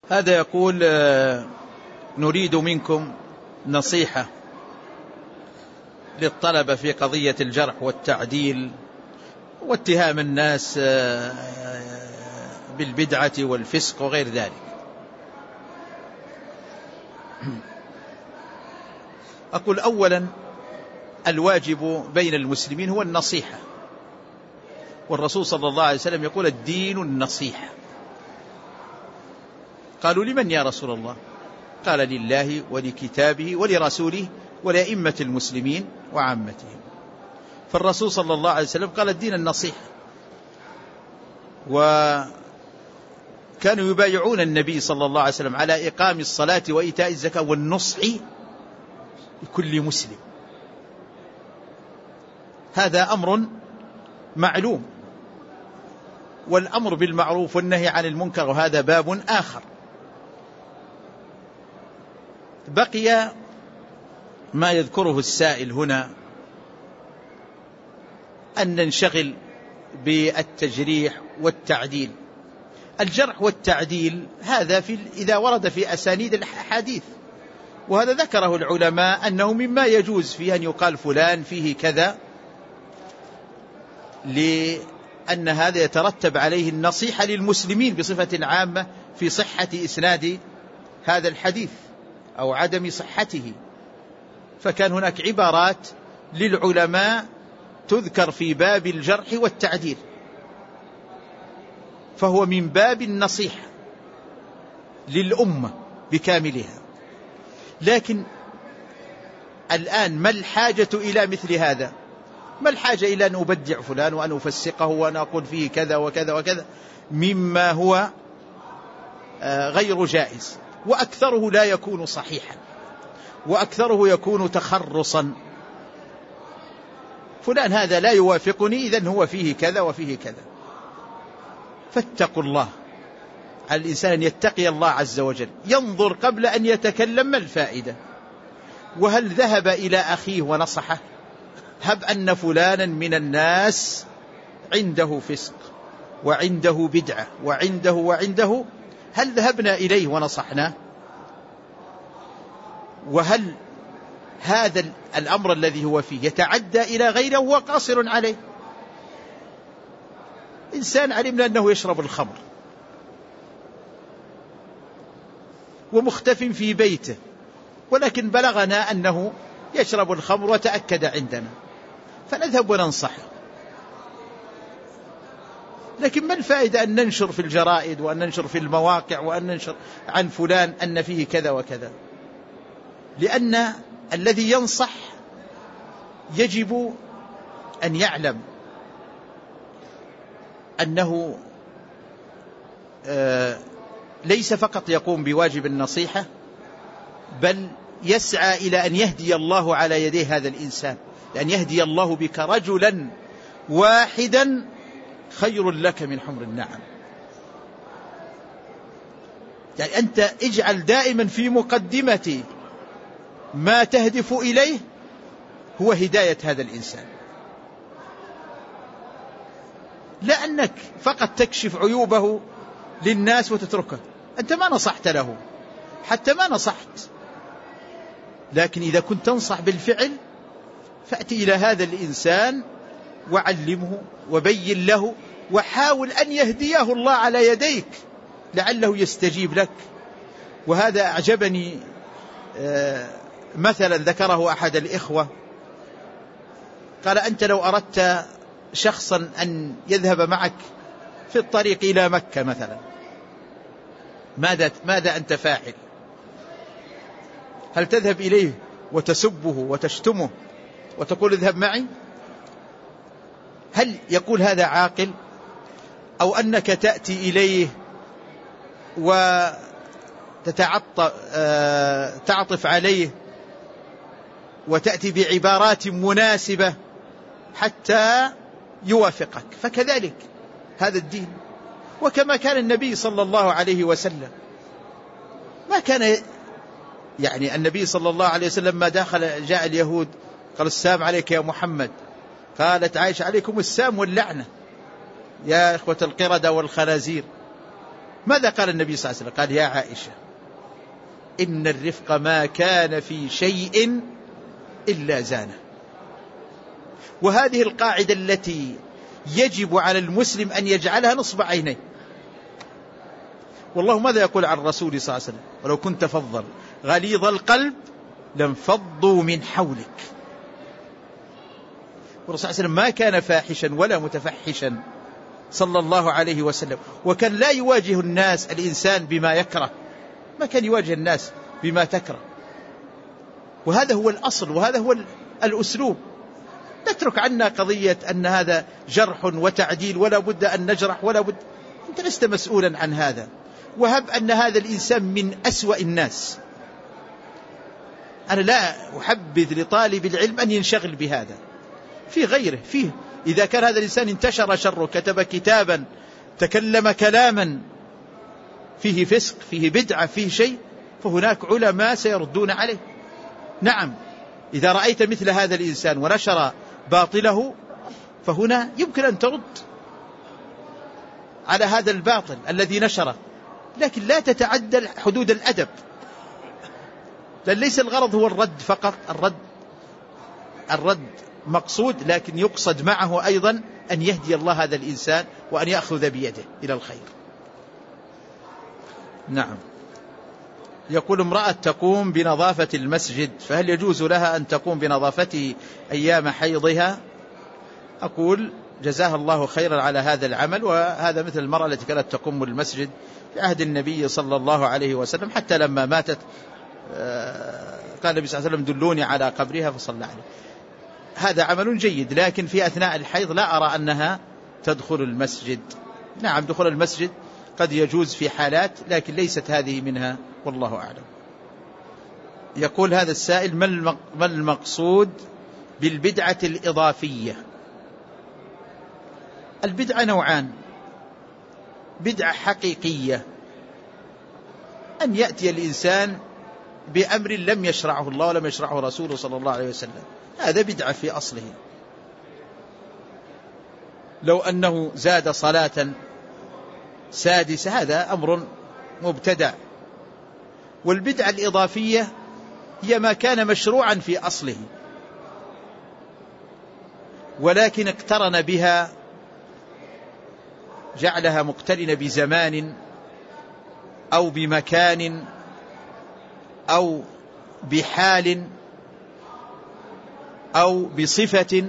هذا يقول نريد منكم نصيحة للطلبة في قضية الجرح والتعديل واتهام الناس بالبدعة والفسق وغير ذلك. أقول أولا الواجب بين المسلمين هو النصيحة، والرسول صلى الله عليه وسلم يقول الدين النصيحة. قالوا لمن يا رسول الله؟ قال لله ولكتابه ولرسوله ولأئمة المسلمين وعامتهم. فالرسول صلى الله عليه وسلم قال الدين النصيحة، وكانوا يبايعون النبي صلى الله عليه وسلم على إقام الصلاة وإيتاء الزكاة والنصح لكل مسلم. هذا أمر معلوم، والأمر بالمعروف والنهي عن المنكر وهذا باب آخر. بقي ما يذكره السائل هنا أن ننشغل بالتجريح والتعديل. الجرح والتعديل هذا إذا ورد في أسانيد الحديث، وهذا ذكره العلماء أنه مما يجوز فيه أن يقال فلان فيه كذا، لأن هذا يترتب عليه النصيحة للمسلمين بصفة عامة في صحة إسناد هذا الحديث أو عدم صحته. فكان هناك عبارات للعلماء تذكر في باب الجرح والتعديل، فهو من باب النصيحة للأمة بكاملها. لكن الآن ما الحاجة إلى مثل هذا؟ ما الحاجة إلى أن أبدع فلان وأن أفسقه وأن أقول فيه كذا وكذا وكذا مما هو غير جائز، وأكثره لا يكون صحيحا، وأكثره يكون تخرصا. فلان هذا لا يوافقني، إذن هو فيه كذا وفيه كذا. فاتقوا الله، على الإنسان أن يتقي الله عز وجل، ينظر قبل أن يتكلم ما الفائدة، وهل ذهب إلى أخيه ونصحه؟ هب أن فلانا من الناس عنده فسق وعنده بدعة وعنده، هل ذهبنا إليه ونصحناه؟ وهل هذا الأمر الذي هو فيه يتعدى إلى غيره وهو قاصر عليه؟ إنسان علمنا أنه يشرب الخمر ومختف في بيته، ولكن بلغنا أنه يشرب الخمر وتأكد عندنا، فنذهب وننصحه. لكن ما الفائدة أن ننشر في الجرائد وأن ننشر في المواقع وأن ننشر عن فلان أن فيه كذا وكذا؟ لأن الذي ينصح يجب أن يعلم أنه ليس فقط يقوم بواجب النصيحة، بل يسعى إلى أن يهدي الله على يديه هذا الإنسان، لأن يهدي الله بك رجلا واحدا خير لك من حمر النعم. يعني أنت اجعل دائما في مقدمة ما تهدف إليه هو هداية هذا الإنسان، لا أنك فقط تكشف عيوبه للناس وتتركه. أنت ما نصحت له، حتى ما نصحت. لكن إذا كنت تنصح بالفعل فأتي إلى هذا الإنسان وعلمه وبين له، وحاول أن يهديه الله على يديك لعله يستجيب لك. وهذا أعجبني مثلا ذكره أحد الإخوة، قال: أنت لو أردت شخصا أن يذهب معك في الطريق إلى مكة مثلا، ماذا أنت فاعل؟ هل تذهب إليه وتسبه وتشتمه وتقول اذهب معي؟ هل يقول هذا عاقل؟ أو أنك تأتي إليه وتعطف عليه وتأتي بعبارات مناسبة حتى يوافقك؟ فكذلك هذا الدين. وكما كان النبي صلى الله عليه وسلم، ما كان يعني النبي صلى الله عليه وسلم ما جاء اليهود قال: السلام عليك يا محمد. قالت عائشة: عليكم السلام واللعنة يا إخوة القردة والخنازير. ماذا قال النبي صلى الله عليه وسلم؟ قال يا عائشة إن الرفق ما كان في شيء إلا زانه. وهذه القاعدة التي يجب على المسلم أن يجعلها نصب عينيه. والله ماذا يقول عن الرسول صلى الله عليه وسلم؟ ولو كنت فظا غليظ القلب لانفضوا من حولك. والرسول صلى الله عليه وسلم ما كان فاحشا ولا متفحشا صلى الله عليه وسلم، وكان لا يواجه الناس الإنسان بما يكره، ما كان يواجه الناس بما تكره. وهذا هو الأصل وهذا هو الأسلوب. نترك عنا قضية أن هذا جرح وتعديل ولا بد أن نجرح ولا بد، أنت لست مسؤولا عن هذا. وهب أن هذا الإنسان من أسوأ الناس، أنا لا أحبذ لطالب العلم أن ينشغل بهذا في غيره. فيه إذا كان هذا الإنسان انتشر شره، كتب كتابا، تكلم كلاما فيه فسق، فيه بدعة، فيه شيء، فهناك علماء سيردون عليه. نعم، إذا رأيت مثل هذا الإنسان ونشر باطله فهنا يمكن أن ترد على هذا الباطل الذي نشره، لكن لا تتعدى حدود الأدب، لأن ليس الغرض هو الرد فقط. الرد مقصود، لكن يقصد معه أيضا أن يهدي الله هذا الإنسان وأن يأخذ بيده إلى الخير. نعم. يقول امرأة تقوم بنظافة المسجد، فهل يجوز لها أن تقوم بنظافته أيام حيضها؟ أقول جزاها الله خيرا على هذا العمل، وهذا مثل المرأة التي كانت تقوم بالمسجد في عهد النبي صلى الله عليه وسلم، حتى لما ماتت قال النبي صلى الله عليه وسلم دلوني على قبرها فصلى عليه. هذا عمل جيد، لكن في أثناء الحيض لا أرى أنها تدخل المسجد. نعم، دخول المسجد قد يجوز في حالات، لكن ليست هذه منها، والله أعلم. يقول هذا السائل ما المقصود بالبدعة الإضافية؟ البدعة نوعان: بدعة حقيقية، أن يأتي الإنسان بأمر لم يشرعه الله ولم يشرعه رسوله صلى الله عليه وسلم، هذا بدعة في أصله. لو أنه زاد صلاة سادسة هذا أمر مبتدع. والبدعة الإضافية هي ما كان مشروعا في أصله ولكن اقترن بها، جعلها مقترنة بزمان أو بمكان أو بحال أو بصفة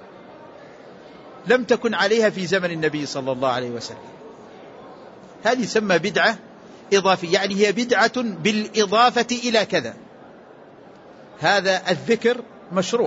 لم تكن عليها في زمن النبي صلى الله عليه وسلم. هذه يسمى بدعة إضافية، يعني هي بدعة بالإضافة إلى كذا. هذا الذكر مشروع،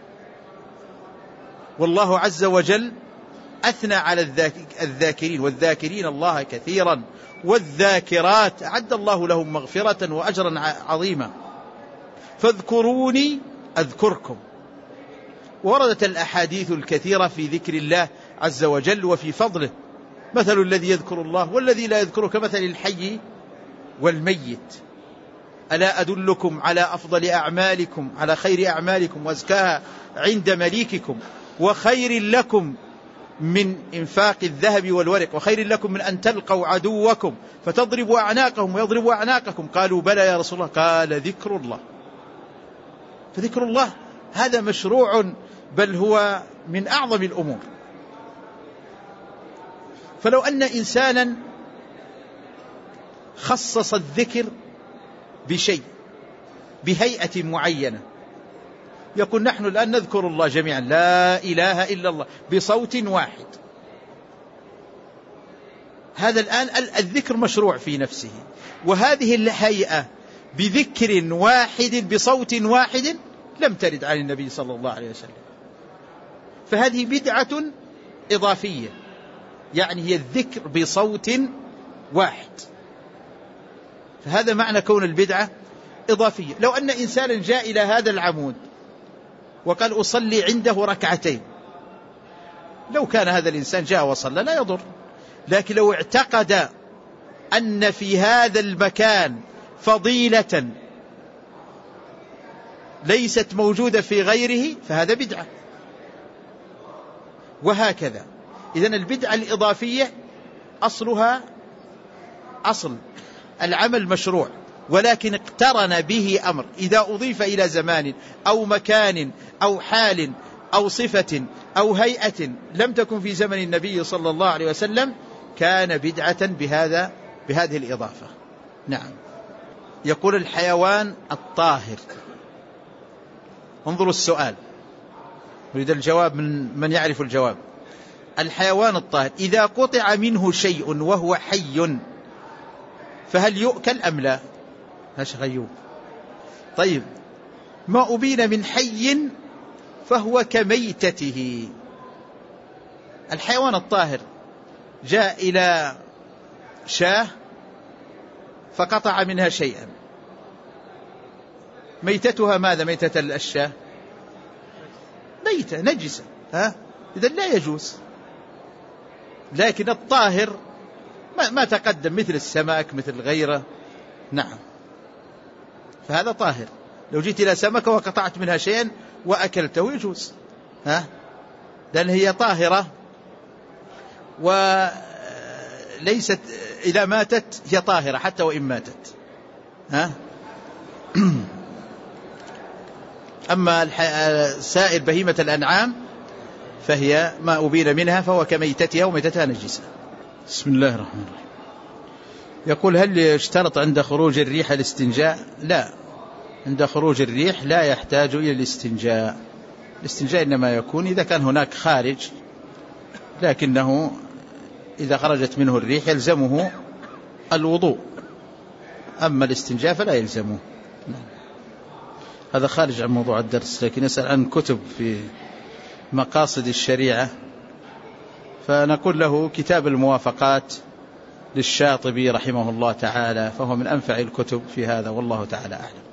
والله عز وجل أثنى على الذاكرين والذاكرين الله كثيرا والذاكرات أعد الله لهم مغفرة وأجرا عظيما. فاذكروني أذكركم. وردت الأحاديث الكثيرة في ذكر الله عز وجل وفي فضله، مثل الذي يذكر الله والذي لا يذكره كمثل الحي والميت. ألا أدلكم على أفضل أعمالكم، على خير أعمالكم وأزكاها عند مليككم، وخير لكم من إنفاق الذهب والورق، وخير لكم من أن تلقوا عدوكم فتضربوا أعناقهم ويضربوا أعناقكم. قالوا بلى يا رسول الله. قال ذكر الله. فذكر الله هذا مشروع، بل هو من أعظم الأمور. فلو أن إنسانا خصص الذكر بشيء بهيئة معينة، يقول نحن الآن نذكر الله جميعا لا إله إلا الله بصوت واحد، هذا الآن الذكر مشروع في نفسه. وهذه الهيئة بذكر واحد بصوت واحد لم ترد عن النبي صلى الله عليه وسلم، فهذه بدعة إضافية، يعني هي الذكر بصوت واحد. فهذا معنى كون البدعة إضافية. لو أن إنسانا جاء إلى هذا العمود وقال أصلي عنده ركعتين، لو كان هذا الإنسان جاء وصلى لا يضر، لكن لو اعتقد أن في هذا المكان فضيلة ليست موجودة في غيره فهذا بدعة. وهكذا. إذن البدعة الإضافية أصلها أصل العمل مشروع، ولكن اقترن به أمر إذا أضيف إلى زمان أو مكان أو حال أو صفة أو هيئة لم تكن في زمن النبي صلى الله عليه وسلم كان بدعة بهذه الإضافة. نعم. يقول الحيوان الطاهر، انظروا السؤال، نريد الجواب من يعرف الجواب. الحيوان الطاهر إذا قطع منه شيء وهو حي فهل يؤكل أم لا؟ هاش غيوب. طيب، ما أبين من حي فهو كميتته. الحيوان الطاهر جاء إلى شاة فقطع منها شيئا، ميتتها ماذا؟ ميتة الشاة ميتة نجسة، إذن لا يجوز. لكن الطاهر ما تقدم مثل السمك مثل غيره. نعم، فهذا طاهر. لو جيت إلى سمكة وقطعت منها شيئا وأكلته يجوز، لأن هي طاهرة وليست إذا ماتت هي طاهرة حتى وإن ماتت. أما سائر بهيمة الأنعام فهي ما أبين منها فهو كميتتها وميتتها نجسة. بسم الله الرحمن الرحيم. يقول هل يشترط عند خروج الريح الاستنجاء؟ لا، عند خروج الريح لا يحتاج إلى الاستنجاء. الاستنجاء إنما يكون إذا كان هناك خارج، لكنه إذا خرجت منه الريح يلزمه الوضوء، أما الاستنجاء فلا يلزمه. هذا خارج عن موضوع الدرس، لكن يسأل عن كتب في مقاصد الشريعة، فنقول له كتاب الموافقات للشاطبي رحمه الله تعالى، فهو من أنفع الكتب في هذا، والله تعالى أعلم.